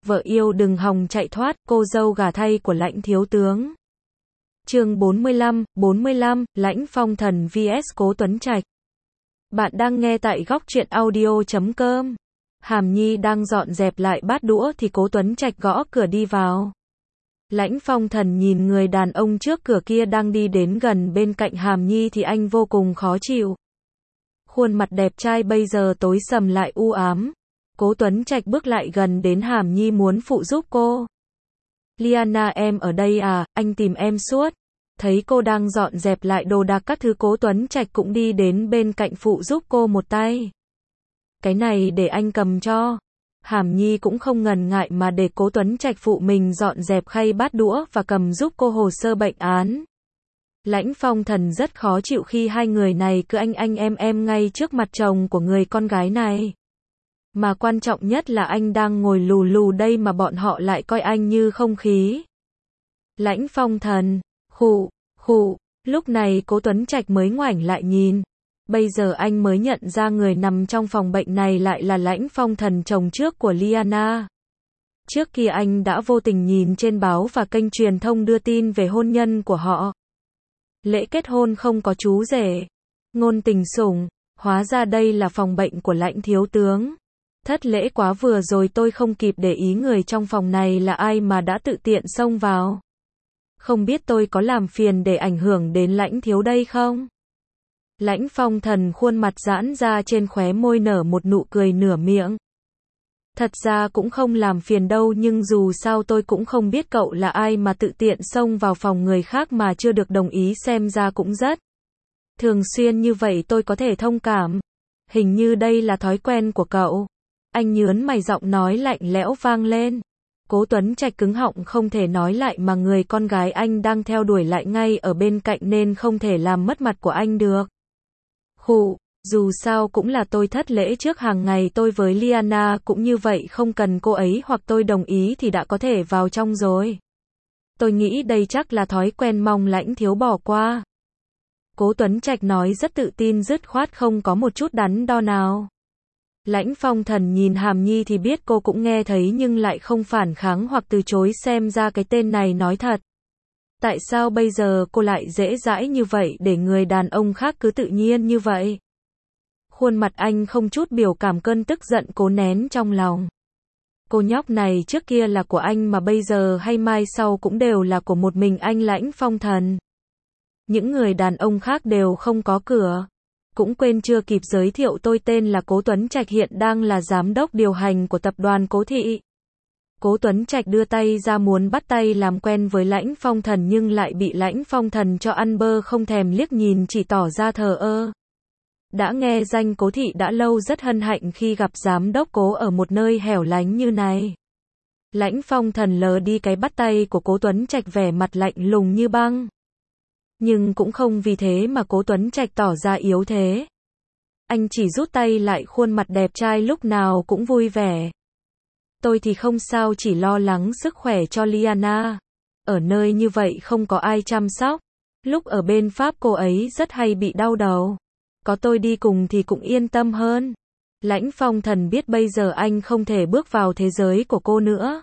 vợ yêu đừng hòng chạy thoát, cô dâu gả thay của Lãnh thiếu tướng. Chương 45, Lãnh Phong Thần vs Cố Tuấn Trạch. Bạn đang nghe tại góc truyện audio.com. Hàm Nhi đang dọn dẹp lại bát đũa thì Cố Tuấn Trạch gõ cửa đi vào. Lãnh Phong Thần nhìn người đàn ông trước cửa kia đang đi đến gần bên cạnh Hàm Nhi thì anh vô cùng khó chịu. Khuôn mặt đẹp trai bây giờ tối sầm lại u ám. Cố Tuấn Trạch bước lại gần đến Hàm Nhi muốn phụ giúp cô. Liana em ở đây à, anh tìm em suốt. Thấy cô đang dọn dẹp lại đồ đạc các thứ, Cố Tuấn Trạch cũng đi đến bên cạnh phụ giúp cô một tay. Cái này để anh cầm cho. Hàm Nhi cũng không ngần ngại mà để Cố Tuấn Trạch phụ mình dọn dẹp khay bát đũa và cầm giúp cô hồ sơ bệnh án. Lãnh Phong Thần rất khó chịu khi hai người này cứ anh em ngay trước mặt chồng của người con gái này. Mà quan trọng nhất là anh đang ngồi lù lù đây mà bọn họ lại coi anh như không khí. Lãnh Phong Thần, khụ, lúc này Cố Tuấn Trạch mới ngoảnh lại nhìn. Bây giờ anh mới nhận ra người nằm trong phòng bệnh này lại là Lãnh Phong Thần, chồng trước của Liana. Trước kia anh đã vô tình nhìn trên báo và kênh truyền thông đưa tin về hôn nhân của họ. Lễ kết hôn không có chú rể, ngôn tình sủng, hóa ra đây là phòng bệnh của Lãnh thiếu tướng. Thất lễ quá, vừa rồi tôi không kịp để ý người trong phòng này là ai mà đã tự tiện xông vào. Không biết tôi có làm phiền để ảnh hưởng đến Lãnh thiếu đây không? Lãnh Phong Thần khuôn mặt giãn ra, trên khóe môi nở một nụ cười nửa miệng. Thật ra cũng không làm phiền đâu, nhưng dù sao tôi cũng không biết cậu là ai mà tự tiện xông vào phòng người khác mà chưa được đồng ý, xem ra cũng rất thường xuyên như vậy, tôi có thể thông cảm. Hình như đây là thói quen của cậu. Anh nhớn mày, giọng nói lạnh lẽo vang lên. Cố Tuấn Trạch cứng họng không thể nói lại, mà người con gái anh đang theo đuổi lại ngay ở bên cạnh nên không thể làm mất mặt của anh được. Dù sao cũng là tôi thất lễ trước, hàng ngày tôi với Liana cũng như vậy, không cần cô ấy hoặc tôi đồng ý thì đã có thể vào trong rồi. Tôi nghĩ đây chắc là thói quen, mong Lãnh thiếu bỏ qua. Cố Tuấn Trạch nói rất tự tin, dứt khoát, không có một chút đắn đo nào. Lãnh Phong Thần nhìn Hàm Nhi thì biết cô cũng nghe thấy nhưng lại không phản kháng hoặc từ chối, xem ra cái tên này nói thật. Tại sao bây giờ cô lại dễ dãi như vậy để người đàn ông khác cứ tự nhiên như vậy? Khuôn mặt anh không chút biểu cảm, cơn tức giận cố nén trong lòng. Cô nhóc này trước kia là của anh mà bây giờ hay mai sau cũng đều là của một mình anh Lãnh Phong Thần. Những người đàn ông khác đều không có cửa. Cũng quên chưa kịp giới thiệu, tôi tên là Cố Tuấn Trạch, hiện đang là giám đốc điều hành của tập đoàn Cố Thị. Cố Tuấn Trạch đưa tay ra muốn bắt tay làm quen với Lãnh Phong Thần nhưng lại bị Lãnh Phong Thần cho ăn bơ, không thèm liếc nhìn, chỉ tỏ ra thờ ơ. Đã nghe danh Cố Thị đã lâu, rất hân hạnh khi gặp giám đốc Cố ở một nơi hẻo lánh như này. Lãnh Phong Thần lờ đi cái bắt tay của Cố Tuấn Trạch, vẻ mặt lạnh lùng như băng. Nhưng cũng không vì thế mà Cố Tuấn Trạch tỏ ra yếu thế. Anh chỉ rút tay lại, khuôn mặt đẹp trai lúc nào cũng vui vẻ. Tôi thì không sao, chỉ lo lắng sức khỏe cho Liana. Ở nơi như vậy không có ai chăm sóc. Lúc ở bên Pháp cô ấy rất hay bị đau đầu. Có tôi đi cùng thì cũng yên tâm hơn. Lãnh Phong Thần biết bây giờ anh không thể bước vào thế giới của cô nữa.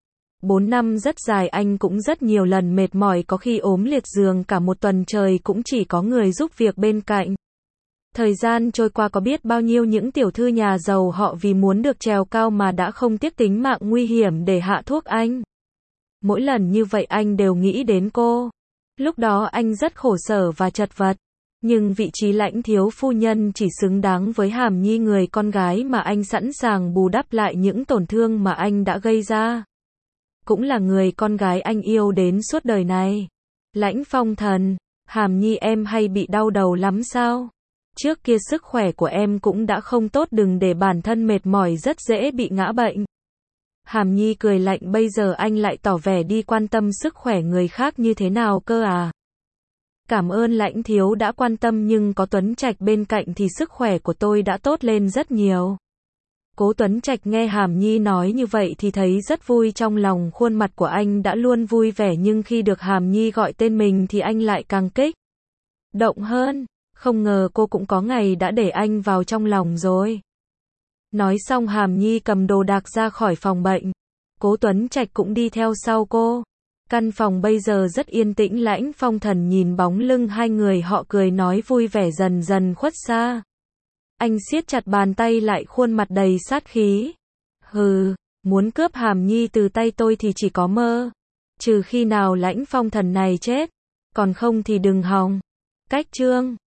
4 năm rất dài, anh cũng rất nhiều lần mệt mỏi, có khi ốm liệt giường cả một tuần trời cũng chỉ có người giúp việc bên cạnh. Thời gian trôi qua, có biết bao nhiêu những tiểu thư nhà giàu họ vì muốn được trèo cao mà đã không tiếc tính mạng nguy hiểm để hạ thuốc anh. Mỗi lần như vậy anh đều nghĩ đến cô. Lúc đó anh rất khổ sở và chật vật. Nhưng vị trí Lãnh thiếu phu nhân chỉ xứng đáng với Hàm Nhi, người con gái mà anh sẵn sàng bù đắp lại những tổn thương mà anh đã gây ra. Cũng là người con gái anh yêu đến suốt đời này. Lãnh Phong Thần, Hàm Nhi em hay bị đau đầu lắm sao? Trước kia sức khỏe của em cũng đã không tốt, đừng để bản thân mệt mỏi, rất dễ bị ngã bệnh. Hàm Nhi cười lạnh, bây giờ anh lại tỏ vẻ đi quan tâm sức khỏe người khác như thế nào cơ à? Cảm ơn Lãnh thiếu đã quan tâm, nhưng có Tuấn Trạch bên cạnh thì sức khỏe của tôi đã tốt lên rất nhiều. Cố Tuấn Trạch nghe Hàm Nhi nói như vậy thì thấy rất vui trong lòng, khuôn mặt của anh đã luôn vui vẻ nhưng khi được Hàm Nhi gọi tên mình thì anh lại càng kích động hơn. Không ngờ cô cũng có ngày đã để anh vào trong lòng rồi. Nói xong Hàm Nhi cầm đồ đạc ra khỏi phòng bệnh. Cố Tuấn Trạch cũng đi theo sau cô. Căn phòng bây giờ rất yên tĩnh, Lãnh Phong Thần nhìn bóng lưng hai người họ cười nói vui vẻ dần dần khuất xa. Anh siết chặt bàn tay lại, khuôn mặt đầy sát khí. Hừ, muốn cướp Hàm Nhi từ tay tôi thì chỉ có mơ. Trừ khi nào Lãnh Phong Thần này chết, còn không thì đừng hòng. Cách chương